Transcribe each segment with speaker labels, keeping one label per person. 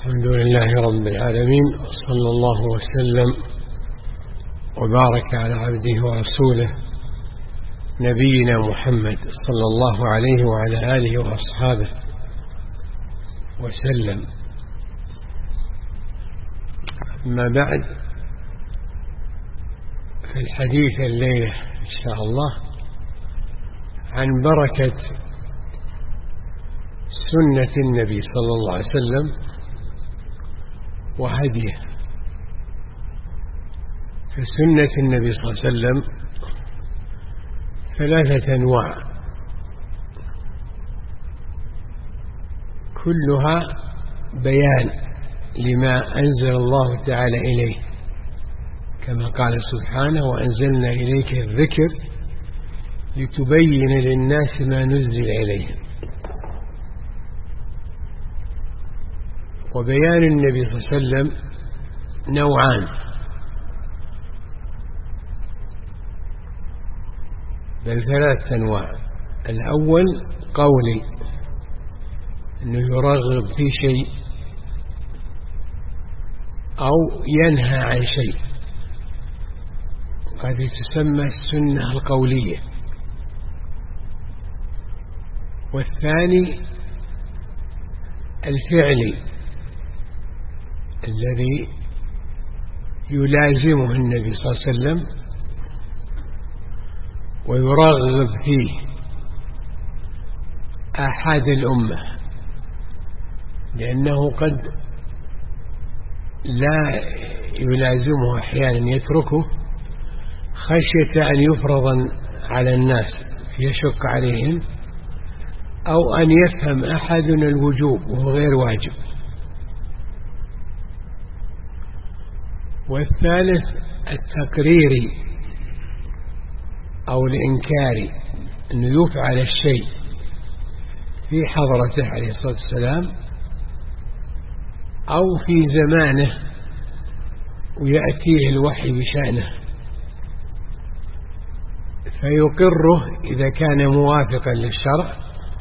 Speaker 1: الحمد لله رب العالمين، صلى الله وسلم وبارك على عبده ورسوله نبينا محمد صلى الله عليه وعلى آله وأصحابه وسلم. أما بعد، في الحديث الليلة إن شاء الله عن بركة سنة النبي صلى الله عليه وسلم وهديه. فسنة النبي صلى الله عليه وسلم 3 أنواع، كلها بيان لما أنزل الله تعالى إليه، كما قال سبحانه: وأنزلنا إليك الذكر لتبين للناس ما نزل إليهم. وبيان النبي صلى الله عليه وسلم نوعان، بل 3 أنواع. الأول قولي، أنه يرغب في شيء أو ينهى عن شيء، هذه تسمى السنة القولية. والثاني الفعلي الذي يلازمه النبي صلى الله عليه وسلم ويرغب فيه آحاد الأمة، لأنه قد لا يلازمه، أحيانا يتركه خشية أن يفرض على الناس فيشق عليهم، أو أن يفهم أحدنا الوجوب وهو غير واجب. والثالث التقريري أو الإنكاري، أنه يفعل الشيء في حضرته عليه الصلاة والسلام أو في زمانه ويأتيه الوحي بشأنه فيقره إذا كان موافقا للشرع،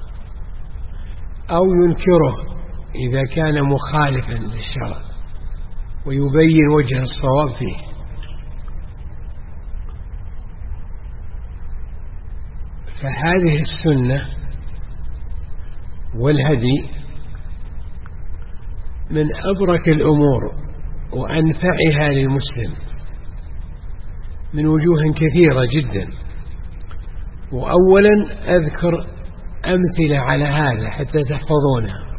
Speaker 1: أو ينكره إذا كان مخالفا للشرع ويبين وجه الصواب فيه. فهذه السنة والهدي من أبرك الأمور وأنفعها للمسلم من وجوه كثيرة جدا. وأولا أذكر أمثلة على هذا حتى تحفظونها،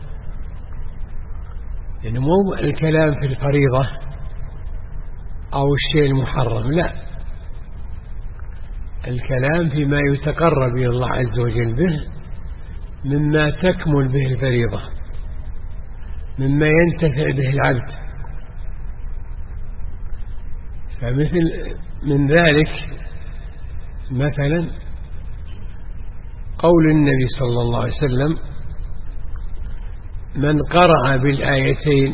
Speaker 1: يعني مو الكلام في الفريضة أو الشيء المحرم، لا، الكلام فيما يتقرب إلى الله عز وجل به مما تكمل به الفريضة، مما ينتفع به العبد. فمثل من ذلك مثلا قول النبي صلى الله عليه وسلم: من قرأ بالآيتين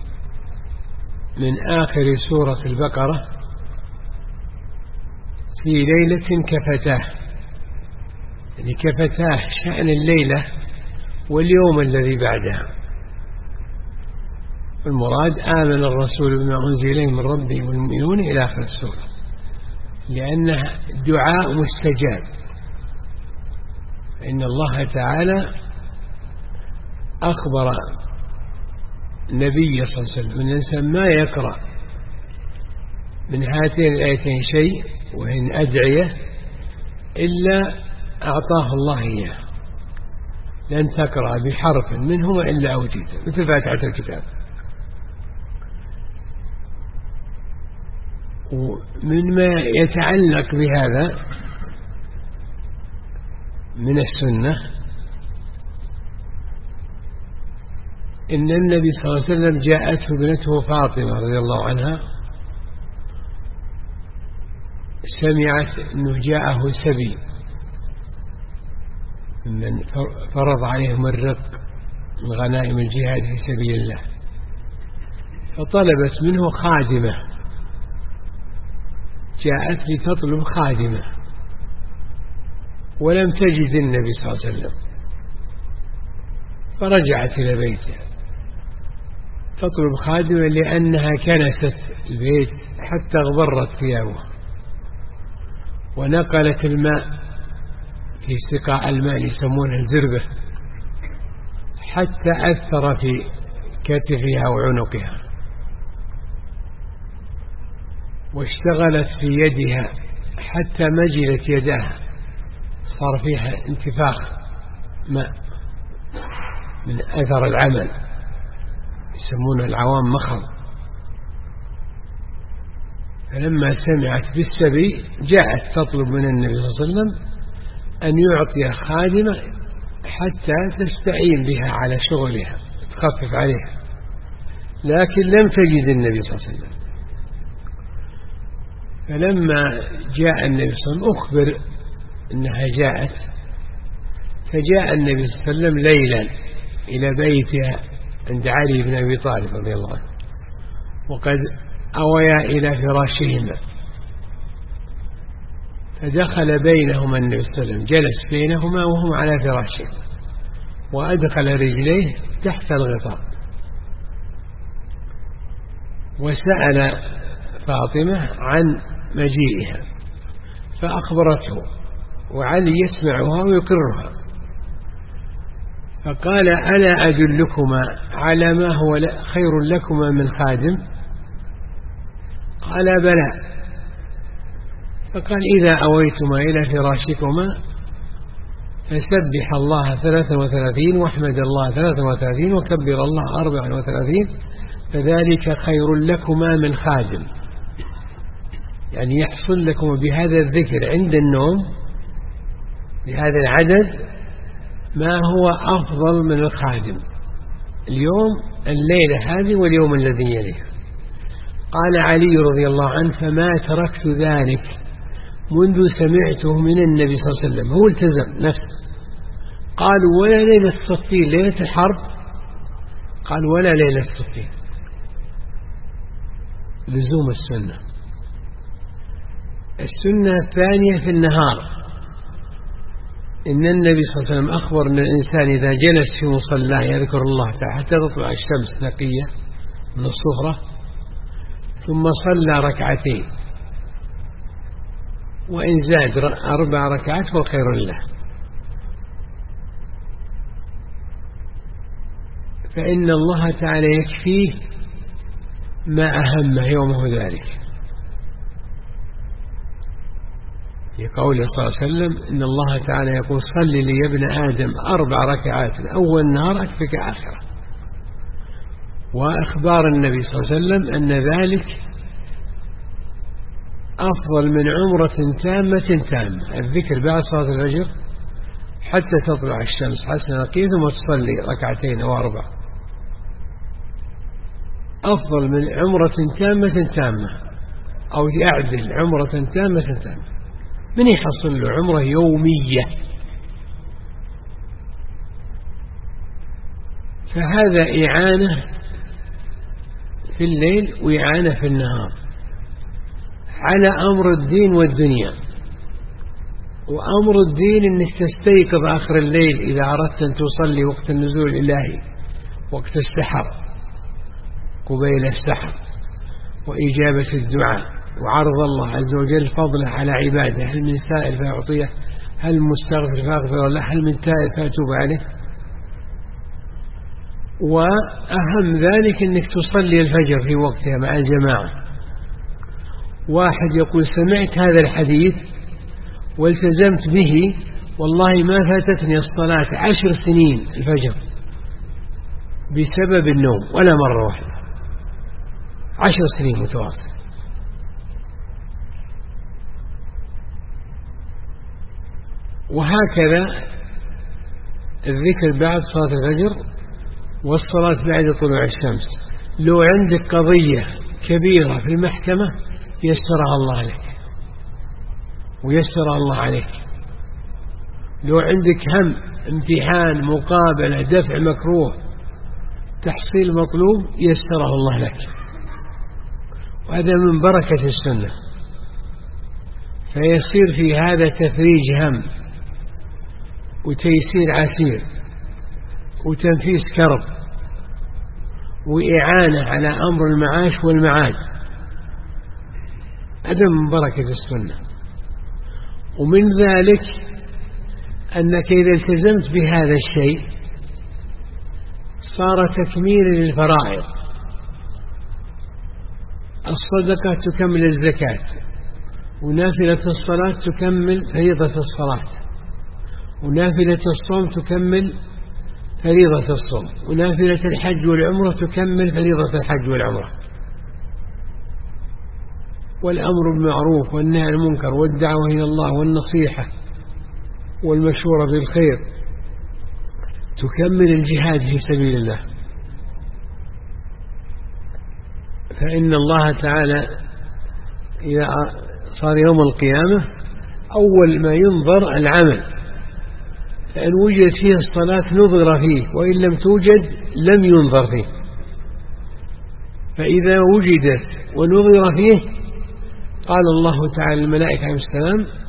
Speaker 1: من آخر سورة البقرة في ليلة كفتاه، يعني كفتاه شأن الليلة واليوم الذي بعدها. المراد آمن الرسول بما أنزل إليه من ربه والمؤمنون إلى آخر السورة، لأنه دعاء مستجاب. إن الله تعالى أخبر النبي صلى الله عليه وسلم أن الإنسان ما يقرأ من هاتين الآيتين شيء وإن أدعية إلا أعطاه الله إياه. لن تقرأ بحرف منهما إلا أوتيته، مثل فاتحة الكتاب. ومما يتعلق بهذا من السنة إن النبي صلى الله عليه وسلم جاءته ابنته فاطمة رضي الله عنها، سمعت أنه جاءه سبي من فرض عليهم الرق من غنائم الجهاد في سبيل الله، فطلبت منه خادمة، جاءت لتطلب خادمة ولم تجد النبي صلى الله عليه وسلم، فرجعت إلى بيتها تطلب خادمة لأنها كنست البيت حتى اغبرت ثيابه، ونقلت الماء في سقاء الماء يسمونه الزربة حتى أثر في كتفها وعنقها، واشتغلت في يدها حتى مجلت يداها، صار فيها انتفاخ ماء من أثر العمل، يسمونه العوام مخض. فلما سمعت بالسبي جاءت تطلب من النبي صلى الله عليه وسلم أن يعطي خادمة حتى تستعين بها على شغلها تخفف عليها، لكن لم تجد النبي صلى الله عليه وسلم. فلما جاء النبي صلى الله عليه وسلم أخبر أنها جاءت، فجاء النبي صلى الله عليه وسلم ليلا إلى بيتها عند علي بن أبي طالب رضي الله عنه، وقد أويا إلى فراشهما، فدخل بينهما النبي صلى الله عليه وسلم، جلس بينهما وهم على فراشهما، وأدخل رجليه تحت الغطاء، وسأل فاطمة عن مجيئها فأخبرته، وعلي يسمعها ويقرها، فقال: ألا أدلكما على ما هو خير لكما من خادم؟ قال: بلى. فقال: إذا أويتما إلى فراشكما فسبح الله 33 واحمد الله 33 وكبر الله 34، فذلك خير لكما من خادم. يعني يحصل لكم بهذا الذكر عند النوم بهذا العدد ما هو أفضل من الخادم اليوم، الليلة هذه واليوم الذي يليه. قال علي رضي الله عنه: فما تركت ذلك منذ سمعته من النبي صلى الله عليه وسلم، هو التزم نفسه. قالوا: ولا ليلة الصفين، ليلة الحرب؟ قال: ولا ليلة الصفين. لزوم السنة. السنة الثانية في النهار، إن النبي صلى الله عليه وسلم أخبر أن الإنسان إذا جلس في مصلاه يذكر الله تعالى حتى تطلع الشمس نقية من الصفرة، ثم صلى ركعتين، وإن زاد 4 ركعات فهو خير له، فإن الله تعالى يكفيه ما أهمه يومه ذلك، في قوله صلى الله عليه وسلم: إن الله تعالى يقول: صل لي يا ابن آدم 4 ركعات أول النهار أكفك آخرة. وأخبار النبي صلى الله عليه وسلم أن ذلك أفضل من عمرة تامة، الذكر بعد صلاة الفجر حتى تطلع الشمس حتى نقية، ثم تصلي 2 أو 4، أفضل من عمرة تامة، أو يعدل عمرة تامة. من يحصل له عمرة يومية؟ فهذا إعانة في الليل وإعانة في النهار على أمر الدين والدنيا. وأمر الدين أنك تستيقظ آخر الليل إذا أردت أن تصلي وقت النزول الإلهي، وقت السحر، قبيل السحر، وإجابة الدعاء، وعرض الله عز وجل فضله على عباده، هل من سائل فيعطيه، هل مستغفر فاغفر له، هل من تائب فأتوب عليه. وأهم ذلك أنك تصلي الفجر في وقتها مع الجماعة. واحد يقول: سمعت هذا الحديث والتزمت به، والله ما فاتتني الصلاة 10 سنين الفجر بسبب النوم ولا مرة واحدة، 10 سنين متواصل. وهكذا الذكر بعد صلاة الفجر والصلاة بعد طلوع الشمس. لو عندك قضية كبيرة في المحكمة يسرها الله لك ويسر الله عليك. لو عندك هم، امتحان، مقابلة، دفع مكروه، تحصيل مطلوب، يسره الله لك. وهذا من بركة السنة، فيصير في هذا تفريج هم وتيسير عسير وتنفيس كرب وإعانة على أمر المعاش والمعاد. هذا من بركة السنة. ومن ذلك أنك إذا التزمت بهذا الشيء صار تكميلا للفرائض. الصدقة تكمل الزكاة، ونافلة الصلاة تكمل فريضة الصلاة، ونافلة الصوم تكمل فريضة الصوم، ونافلة الحج والعمرة تكمل فريضة الحج والعمرة. والأمر بالمعروف والنهي عن المنكر والدعوة إلى الله والنصيحة والمشورة بالخير تكمل الجهاد في سبيل الله. فإن الله تعالى إذا صار يوم القيامة أول ما ينظر العمل، فإن وجدت فيه الصلاة نظر فيه، وإن لم توجد لم ينظر فيه. فإذا وجدت ونظر فيه قال الله تعالى للملائكة عليه السلام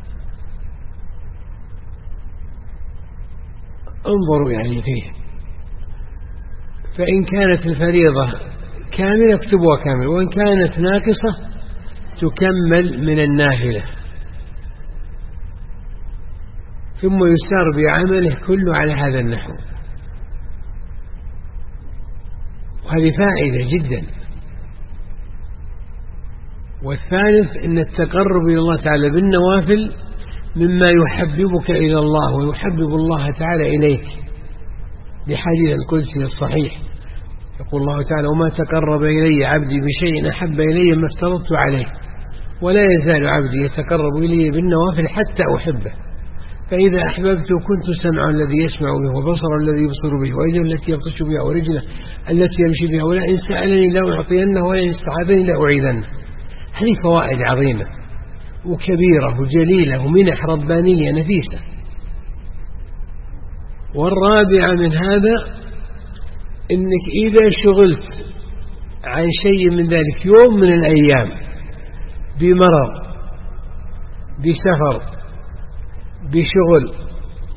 Speaker 1: انظروا يعني فيه، فإن كانت الفريضة كاملة اكتبوها كامل، وإن كانت ناقصة تكمل من النافلة، ثم يسار بعمله كله على هذا النحو. وهذه فائدة جدا. والثالث أن التقرب إلى الله تعالى بالنوافل مما يحببك إلى الله ويحبب الله تعالى إليك، بحديث القدسي الصحيح يقول الله تعالى: وما تقرب إلي عبدي بشيء أحب إلي ما افترضت عليه، ولا يزال عبدي يتقرب إلي بالنوافل حتى أحبه، فإذا أحببته كنت سمعا الذي يسمع به، وبصرا الذي يبصر به، ويده التي يبطش بها، ورجله التي يمشي بها، ولئن سألني لأعطينه، ولئن استعاذني لأعيذنه. هذه فوائد عظيمة وكبيرة وجليلة ومنح ربانية نفيسة. والرابعة من هذا إنك إذا شغلت عن شيء من ذلك يوم من الأيام بمرض، بسفر، بشغل،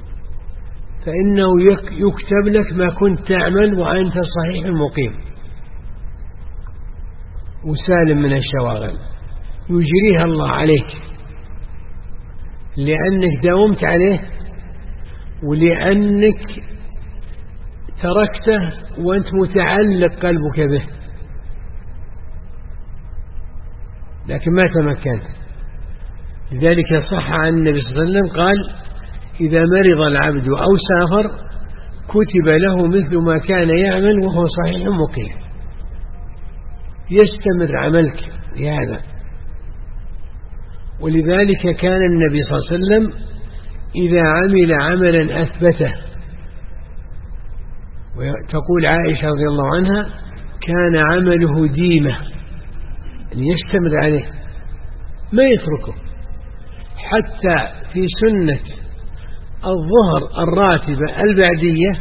Speaker 1: فإنه يكتب لك ما كنت تعمل وأنت صحيح مقيم وسالم من الشواغل، يجريها الله عليك لأنك داومت عليه، ولأنك تركته وأنت متعلق قلبك به لكن ما تمكنت. لذلك صح عن النبي صلى الله عليه وسلم قال: إذا مرض العبد أو سافر كتب له مثل ما كان يعمل وهو صحيح مقيم. يستمر عملك بهذا. ولذلك كان النبي صلى الله عليه وسلم إذا عمل عملا أثبته، وتقول عائشة رضي الله عنها: كان عمله ديمة، أن يستمر عليه ما يتركه. حتى في سنة الظهر الراتبة البعدية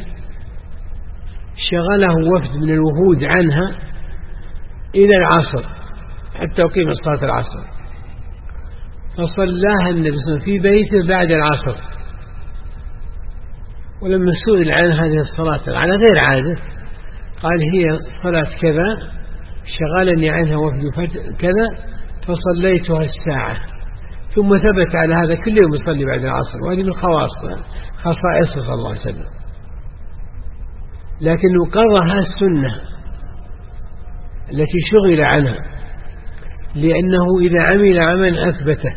Speaker 1: شغله وفد من الوفود عنها إلى العصر حتى أقيم صلاة العصر، فصلاها النبي صلى الله عليه وسلم في بيته بعد العصر. ولما سئل عن هذه الصلاة على غير عادة قال: هي صلاة كذا شغلني عنها وفد كذا فصليتها الساعة. ثم ثبت على هذا كل يوم يصلي بعد العصر، وهذه من خصائصه صلى الله عليه وسلم. لكنه قضى السنة التي شغل عنها، لأنه إذا عمل عملا أثبته.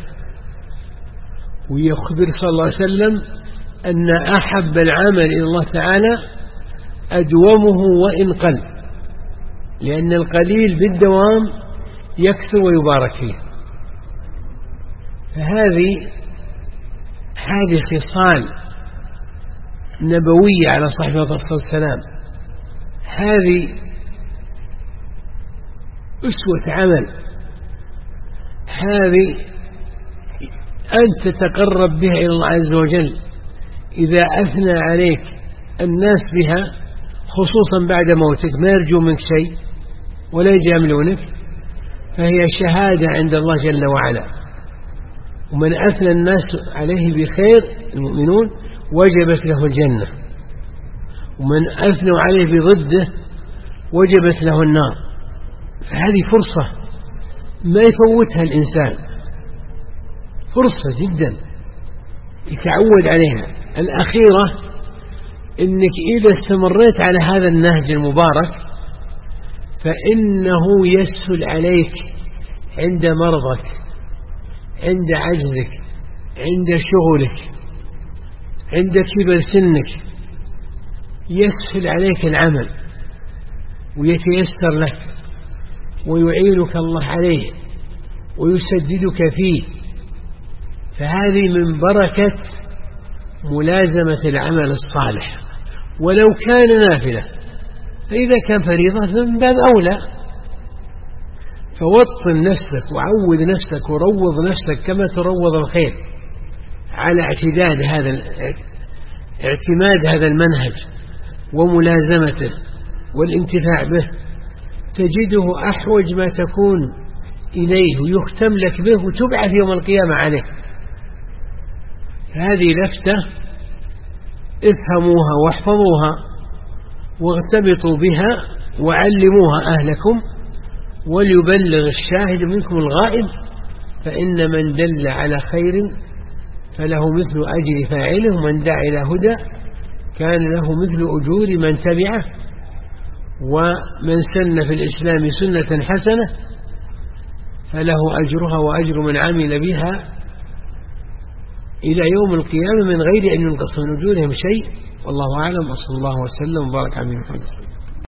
Speaker 1: ويخبر صلى الله عليه وسلم أن أحب العمل إلى الله تعالى أدومه وإن قل، لأن القليل بالدوام يكثر ويبارك فيه. فهذه خصال نبوية على صاحب الصلاة والسلام. هذه أسوة عمل، هذه أن تتقرب بها إلى الله عز وجل. إذا أثنى عليك الناس بها خصوصا بعد موتك ما يرجو منك شيء ولا يجاملونك، فهي شهادة عند الله جل وعلا. ومن أثنى الناس عليه بخير المؤمنون وجبت له الجنة، ومن أثنوا عليه بضده وجبت له النار. فهذه فرصة ما يفوتها الإنسان، فرصة جدا يتعود عليها. الأخيرة إنك إذا استمريت على هذا النهج المبارك فإنه يسهل عليك عند مرضك، عند عجزك، عند شغلك، عند كبر سنك، يسهل عليك العمل ويتيسر لك ويعينك الله عليه ويسددك فيه. فهذه من بركة ملازمة العمل الصالح ولو كان نافلة، فإذا كان فريضة فمن باب أولى. فوطن نفسك وعود نفسك وروض نفسك كما تروض الخير على اعتماد هذا المنهج وملازمته والانتفاع به، تجده أحوج ما تكون إليه ويختم لك به وتبعث يوم القيامة عليه. هذه لفتة افهموها واحفظوها واغتبطوا بها وعلموها أهلكم، وليبلغ الشاهد منكم الغائب، فإن من دل على خير فله مثل أجر فاعله، ومن دعا إلى هدى كان له مثل أجور من تبعه، ومن سن في الإسلام سنة حسنة فله أجرها وأجر من عمل بها إلى يوم القيامة من غير أن ينقص من أجورهم شيء. والله أعلم، وصلى الله وسلم وبارك على محمد.